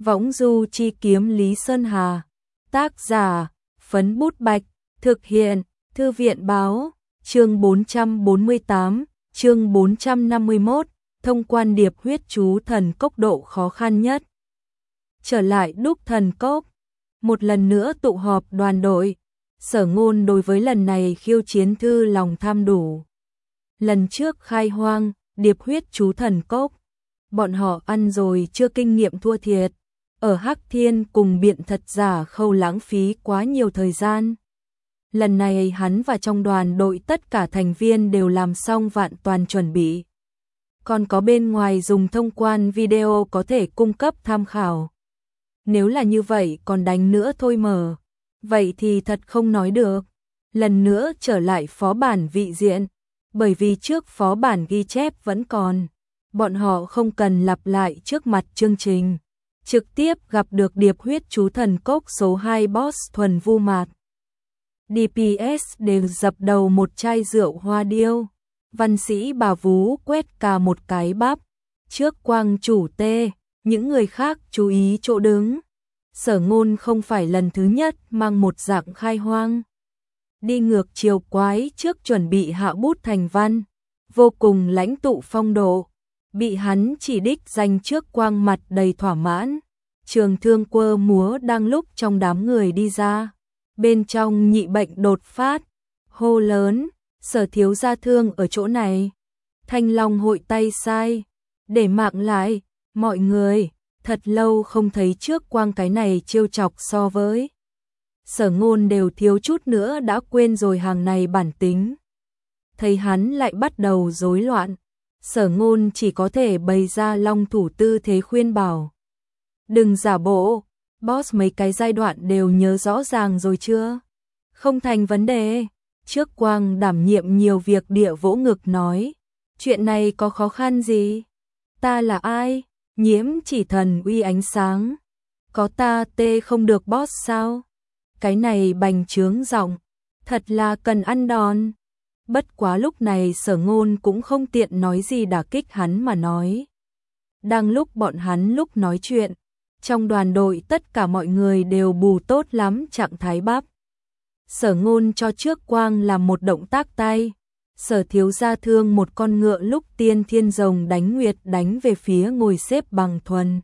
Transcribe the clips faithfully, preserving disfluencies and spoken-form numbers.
Võng du chi kiếm Lý Sơn Hà. Tác giả, Phấn Bút Bạch. Thực hiện, Thư viện Báo. Chương bốn trăm bốn mươi tám, chương bốn trăm năm mươi mốt, thông quan điệp huyết chú thần cốc độ khó khăn nhất. Trở lại đúc thần cốc, một lần nữa tụ họp đoàn đội, Sở Ngôn đối với lần này khiêu chiến thư lòng tham đủ. Lần trước khai hoang, điệp huyết chú thần cốc, bọn họ ăn rồi chưa kinh nghiệm thua thiệt, ở Hắc Thiên cùng biện thật giả khâu lãng phí quá nhiều thời gian. Lần này hắn và trong đoàn đội tất cả thành viên đều làm xong vạn toàn chuẩn bị. Còn có bên ngoài dùng thông quan video có thể cung cấp tham khảo. Nếu là như vậy còn đánh nữa thôi mờ. Vậy thì thật không nói được. Lần nữa trở lại phó bản vị diện. Bởi vì trước phó bản ghi chép vẫn còn. Bọn họ không cần lặp lại trước mặt chương trình. Trực tiếp gặp được điệp huyết chú thần cốc số hai boss thuần vu mạt. đê pê ét đều dập đầu một chai rượu hoa điêu. Văn sĩ bà vú quét cả một cái bắp. Trước quang chủ tê, những người khác chú ý chỗ đứng. Sở Ngôn không phải lần thứ nhất mang một dạng khai hoang. Đi ngược chiều quái trước chuẩn bị hạ bút thành văn. Vô cùng lãnh tụ phong độ. Bị hắn chỉ đích danh trước quang mặt đầy thỏa mãn. Trường thương quơ múa đang lúc trong đám người đi ra. Bên trong nhị bệnh đột phát. Hô lớn, Sở thiếu gia thương ở chỗ này. Thanh Long hội tay sai. Để mạng lại, mọi người, thật lâu không thấy trước quang cái này trêu chọc so với. Sở Ngôn đều thiếu chút nữa đã quên rồi hàng này bản tính. Thấy hắn lại bắt đầu rối loạn. Sở Ngôn chỉ có thể bày ra long thủ tư thế khuyên bảo. Đừng giả bộ, boss mấy cái giai đoạn đều nhớ rõ ràng rồi chưa? Không thành vấn đề. Trước quang đảm nhiệm nhiều việc địa vỗ ngực nói. Chuyện này có khó khăn gì? Ta là ai? Nhiễm chỉ thần uy ánh sáng. Có ta tê không được boss sao? Cái này bành trướng giọng. Thật là cần ăn đòn. Bất quá lúc này Sở Ngôn cũng không tiện nói gì đả kích hắn mà nói. Đang lúc bọn hắn lúc nói chuyện, trong đoàn đội tất cả mọi người đều bù tốt lắm trạng thái bắp. Sở Ngôn cho trước quang làm một động tác tay. Sở thiếu gia thương một con ngựa lúc tiên thiên rồng đánh nguyệt đánh về phía ngồi xếp bằng thuần.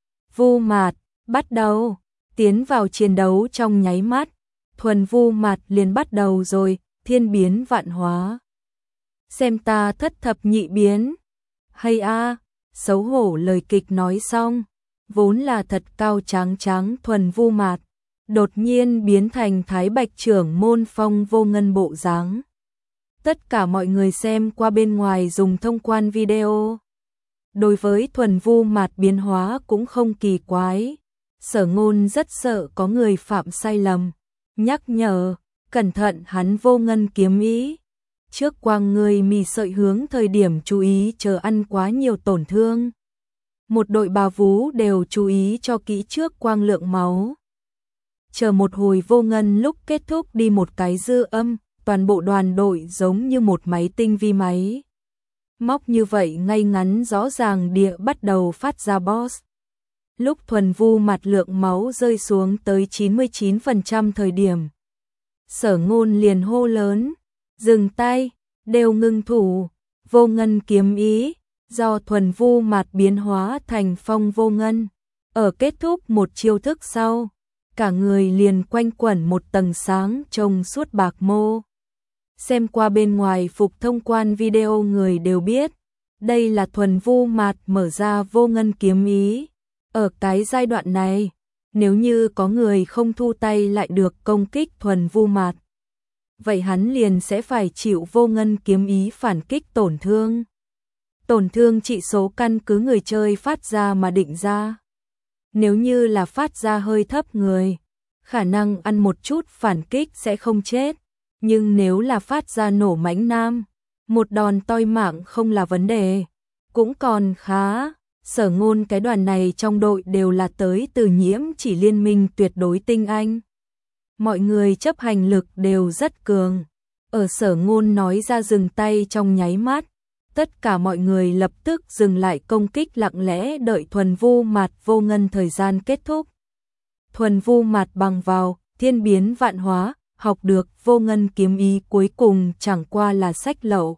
Vu mạt, bắt đầu, tiến vào chiến đấu trong nháy mắt. Thuần vu mạt liền bắt đầu rồi, thiên biến vạn hóa. Xem ta thất thập nhị biến. Hay a, xấu hổ lời kịch nói xong. Vốn là thật cao tráng tráng thuần vu mạt. Đột nhiên biến thành thái bạch trưởng môn phong vô ngân bộ dáng. Tất cả mọi người xem qua bên ngoài dùng thông quan video. Đối với thuần vu mạt biến hóa cũng không kỳ quái. Sở Ngôn rất sợ có người phạm sai lầm. Nhắc nhở, cẩn thận hắn vô ngân kiếm ý. Trước quang người mì sợi hướng thời điểm chú ý chờ ăn quá nhiều tổn thương. Một đội bà vú đều chú ý cho kỹ trước quang lượng máu. Chờ một hồi vô ngân lúc kết thúc đi một cái dư âm, toàn bộ đoàn đội giống như một máy tinh vi máy. Móc như vậy ngay ngắn rõ ràng địa bắt đầu phát ra boss. Lúc thuần vu mặt lượng máu rơi xuống tới chín mươi chín phần trăm thời điểm. Sở Ngôn liền hô lớn, dừng tay, đều ngưng thủ, vô ngân kiếm ý, do thuần vu mặt biến hóa thành phong vô ngân. Ở kết thúc một chiêu thức sau, cả người liền quanh quẩn một tầng sáng trông suốt bạc mô. Xem qua bên ngoài phục thông quan video người đều biết, đây là thuần vu mạt mở ra vô ngân kiếm ý. Ở cái giai đoạn này, nếu như có người không thu tay lại được công kích thuần vu mạt, vậy hắn liền sẽ phải chịu vô ngân kiếm ý phản kích tổn thương. Tổn thương trị số căn cứ người chơi phát ra mà định ra. Nếu như là phát ra hơi thấp người, khả năng ăn một chút phản kích sẽ không chết. Nhưng nếu là phát ra nổ mãnh nam, một đòn toi mạng không là vấn đề. Cũng còn khá, Sở Ngôn cái đoàn này trong đội đều là tới từ nhiễm chỉ liên minh tuyệt đối tinh anh. Mọi người chấp hành lực đều rất cường. Ở Sở Ngôn nói ra dừng tay trong nháy mắt, Tất cả mọi người lập tức dừng lại công kích, lặng lẽ đợi Thuần Vu Mạt Vô Ngân thời gian kết thúc. Thuần Vu Mạt bằng vào thiên biến vạn hóa, học được Vô Ngân kiếm ý cuối cùng chẳng qua là sách lậu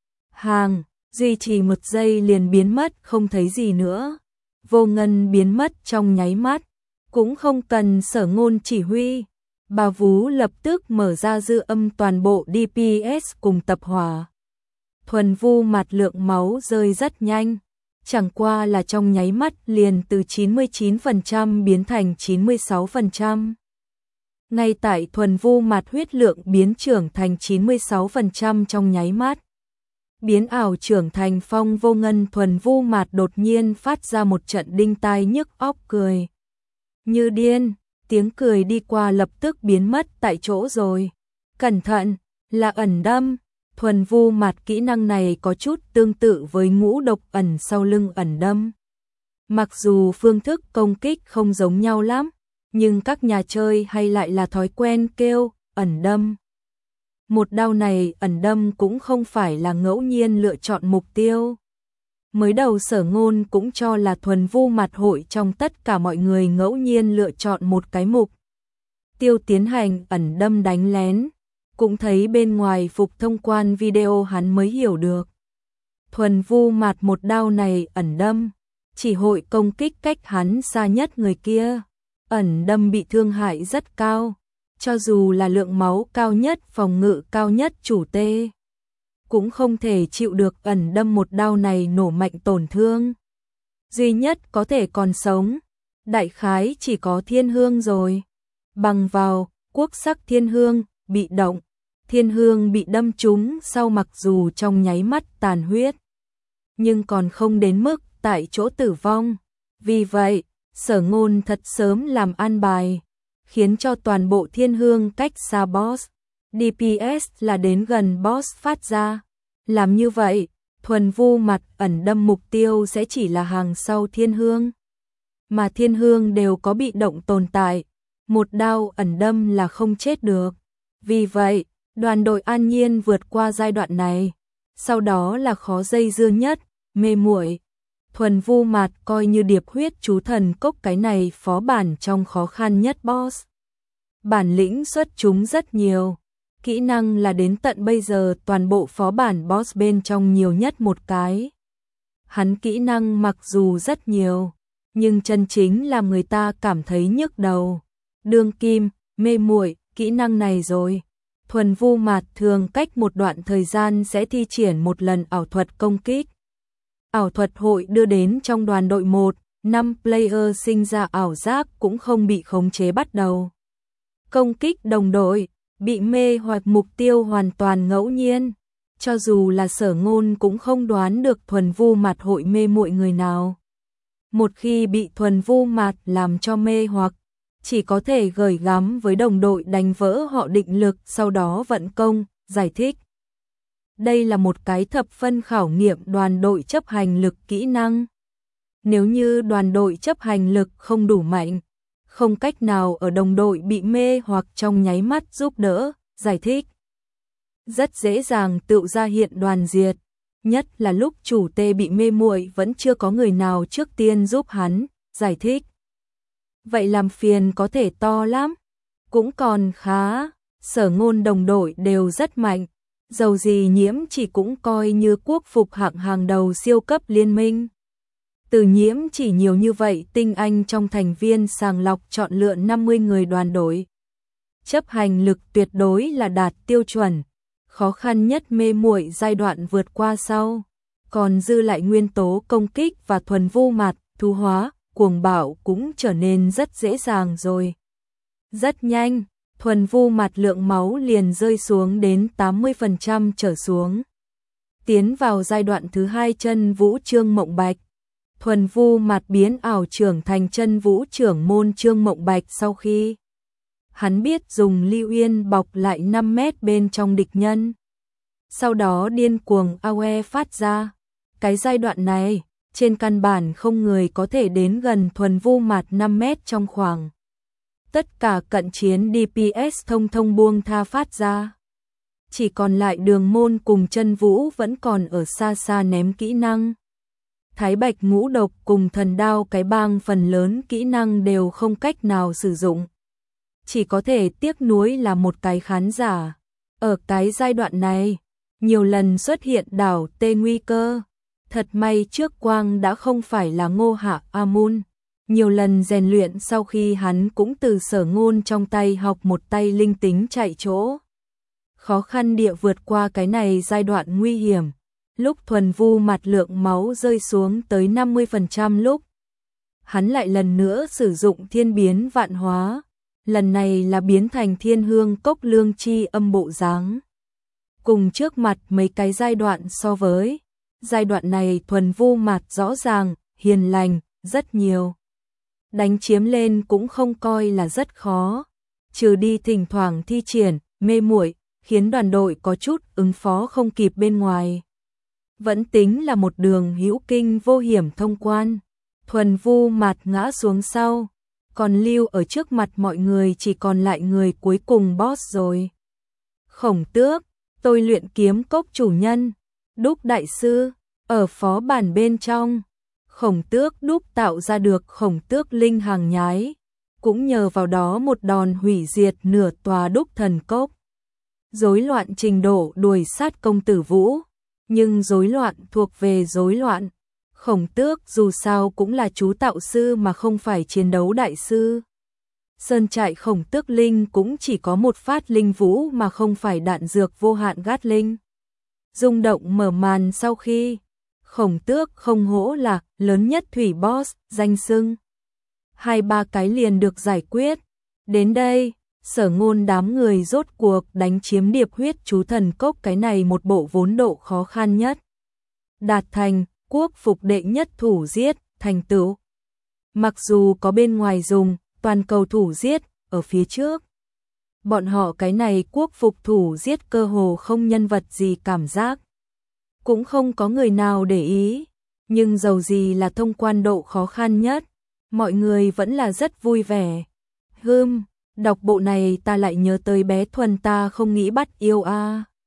hàng, duy trì một giây liền biến mất không thấy gì nữa. Vô Ngân biến mất trong nháy mắt, cũng không cần Sở Ngôn chỉ huy. Bà Vú lập tức mở ra dư âm toàn bộ đê pê ét cùng tập hỏa. Thuần Vu Mạt lượng máu rơi rất nhanh, chẳng qua là trong nháy mắt liền từ chín mươi chín phần trăm biến thành chín mươi sáu phần trăm. Ngay tại Thuần Vu Mạt huyết lượng biến trưởng thành chín mươi sáu phần trăm trong nháy mắt. Biến ảo trưởng thành Phong Vô Ngân, Thuần Vu Mạt đột nhiên phát ra một trận đinh tai nhức óc cười. Như điên, tiếng cười đi qua lập tức biến mất tại chỗ rồi. Cẩn thận, là ẩn đâm. Thuần Vu Mạt kỹ năng này có chút tương tự với ngũ độc ẩn sau lưng ẩn đâm. Mặc dù phương thức công kích không giống nhau lắm, nhưng các nhà chơi hay lại là thói quen kêu ẩn đâm. Một đao này ẩn đâm cũng không phải là ngẫu nhiên lựa chọn mục tiêu. Mới đầu Sở Ngôn cũng cho là Thuần Vu Mạt hội trong tất cả mọi người ngẫu nhiên lựa chọn một cái mục tiêu tiến hành ẩn đâm đánh lén. Cũng thấy bên ngoài phục thông quan video hắn mới hiểu được. Thuần Vu Mạt một đao này ẩn đâm, chỉ hội công kích cách hắn xa nhất người kia. Ẩn đâm bị thương hại rất cao, cho dù là lượng máu cao nhất, phòng ngự cao nhất chủ tê, cũng không thể chịu được ẩn đâm một đao này nổ mạnh tổn thương. Duy nhất có thể còn sống, đại khái chỉ có Thiên Hương rồi. Bằng vào quốc sắc Thiên Hương, bị động. Thiên Hương bị đâm trúng sau mặc dù trong nháy mắt tàn huyết, nhưng còn không đến mức tại chỗ tử vong. Vì vậy, Sở Ngôn thật sớm làm an bài, khiến cho toàn bộ Thiên Hương cách xa boss. đê pê ét là đến gần boss phát ra. Làm như vậy, Thuần Vu Mạt ẩn đâm mục tiêu sẽ chỉ là hàng sau Thiên Hương. Mà Thiên Hương đều có bị động tồn tại, một đao ẩn đâm là không chết được. Vì vậy, đoàn đội An Nhiên vượt qua giai đoạn này. Sau đó là khó dây dưa nhất, mê muội. Thuần Vu Mạt coi như điệp huyết chú thần cốc cái này phó bản trong khó khăn nhất boss. Bản lĩnh xuất chúng rất nhiều. Kỹ năng là đến tận bây giờ toàn bộ phó bản boss bên trong nhiều nhất một cái. Hắn kỹ năng mặc dù rất nhiều, nhưng chân chính làm người ta cảm thấy nhức đầu. Đương kim, mê muội, kỹ năng này rồi. Thuần Vu Mạt thường cách một đoạn thời gian sẽ thi triển một lần ảo thuật công kích. Ảo thuật hội đưa đến trong đoàn đội một, năm player sinh ra ảo giác cũng không bị khống chế bắt đầu. Công kích đồng đội, bị mê hoặc mục tiêu hoàn toàn ngẫu nhiên. Cho dù là Sở Ngôn cũng không đoán được Thuần Vu Mạt hội mê muội người nào. Một khi bị Thuần Vu Mạt làm cho mê hoặc, chỉ có thể gửi gắm với đồng đội đánh vỡ họ định lực, sau đó vận công, giải thích. Đây là một cái thập phân khảo nghiệm đoàn đội chấp hành lực kỹ năng. Nếu như đoàn đội chấp hành lực không đủ mạnh, không cách nào ở đồng đội bị mê hoặc trong nháy mắt giúp đỡ, giải thích, rất dễ dàng tự ra hiện đoàn diệt. Nhất là lúc chủ tê bị mê muội vẫn chưa có người nào trước tiên giúp hắn, giải thích. Vậy làm phiền có thể to lắm. Cũng còn khá, Sở Ngôn đồng đội đều rất mạnh. Dầu gì Nhiễm Chỉ cũng coi như quốc phục hạng hàng đầu siêu cấp liên minh. Từ Nhiễm Chỉ nhiều như vậy tinh anh trong thành viên sàng lọc chọn lựa năm mươi người đoàn đội. Chấp hành lực tuyệt đối là đạt tiêu chuẩn. Khó khăn nhất mê muội giai đoạn vượt qua sau. Còn dư lại nguyên tố công kích và Thuần Vu Mạt, thu hóa, cuồng bạo cũng trở nên rất dễ dàng rồi. Rất nhanh, Thuần Vu Mạt lượng máu liền rơi xuống đến tám mươi phần trăm trở xuống. Tiến vào giai đoạn thứ hai chân vũ Trương Mộng Bạch. Thuần Vu Mạt biến ảo trưởng thành chân vũ trưởng môn Trương Mộng Bạch sau khi hắn biết dùng Lưu Uyên bọc lại năm mét bên trong địch nhân. Sau đó điên cuồng a o e phát ra. Cái giai đoạn này, trên căn bản không người có thể đến gần Thuần Vu Mạt năm mét trong khoảng. Tất cả cận chiến đê pê ét thông thông buông tha phát ra. chỉ còn lại Đường Môn cùng Chân Vũ vẫn còn ở xa xa ném kỹ năng. Thái Bạch Ngũ Độc cùng Thần Đao cái bang phần lớn kỹ năng đều không cách nào sử dụng. Chỉ có thể tiếc nuối là một cái khán giả. Ở cái giai đoạn này, nhiều lần xuất hiện đảo tê nguy cơ. Thật may trước Quang đã không phải là Ngô Hạ A Mun. Nhiều lần rèn luyện sau khi hắn cũng từ Sở Ngôn trong tay học một tay linh tính chạy chỗ. Khó khăn địa vượt qua cái này giai đoạn nguy hiểm. Lúc Thuần Vu mặt lượng máu rơi xuống tới năm mươi phần trăm lúc, hắn lại lần nữa sử dụng thiên biến vạn hóa. Lần này là biến thành thiên hương cốc lương chi âm bộ dáng. Cùng trước mặt mấy cái giai đoạn so với, giai đoạn này Thuần Vu mặt rõ ràng, hiền lành, rất nhiều. Đánh chiếm lên cũng không coi là rất khó, trừ đi thỉnh thoảng thi triển, mê muội, khiến đoàn đội có chút ứng phó không kịp bên ngoài. Vẫn tính là một đường hữu kinh vô hiểm thông quan. Thuần Vu mặt ngã xuống sau, còn lưu ở trước mặt mọi người chỉ còn lại người cuối cùng boss rồi. Khổng Tước, tôi luyện kiếm cốc chủ nhân, Đúc đại sư, ở phó bản bên trong. Khổng Tước đúc tạo ra được Khổng Tước linh hàng nhái, cũng nhờ vào đó một đòn hủy diệt nửa tòa đúc thần cốc. Rối loạn trình độ đuổi sát công tử Vũ, nhưng rối loạn thuộc về rối loạn. Khổng Tước dù sao cũng là chú tạo sư mà không phải chiến đấu đại sư. Sơn trại Khổng Tước linh cũng chỉ có một phát linh vũ mà không phải đạn dược vô hạn gát linh. Rung động mở màn sau khi Khổng Tước không hổ là lớn nhất thủy boss, danh xưng. Hai ba cái liền được giải quyết. Đến đây, Sở Ngôn đám người rốt cuộc đánh chiếm điệp huyết chú thần cốc, cái này một bộ vốn độ khó khăn nhất. Đạt thành, quốc phục đệ nhất thủ giết, thành tựu. Mặc dù có bên ngoài dùng, toàn cầu thủ giết, ở phía trước. Bọn họ cái này quốc phục thủ giết cơ hồ không nhân vật gì cảm giác. Cũng không có người nào để ý, nhưng dầu gì là thông quan độ khó khăn nhất, mọi người vẫn là rất vui vẻ. Hừm, đọc bộ này ta lại nhớ tới bé Thuần ta không nghĩ bắt yêu a. À.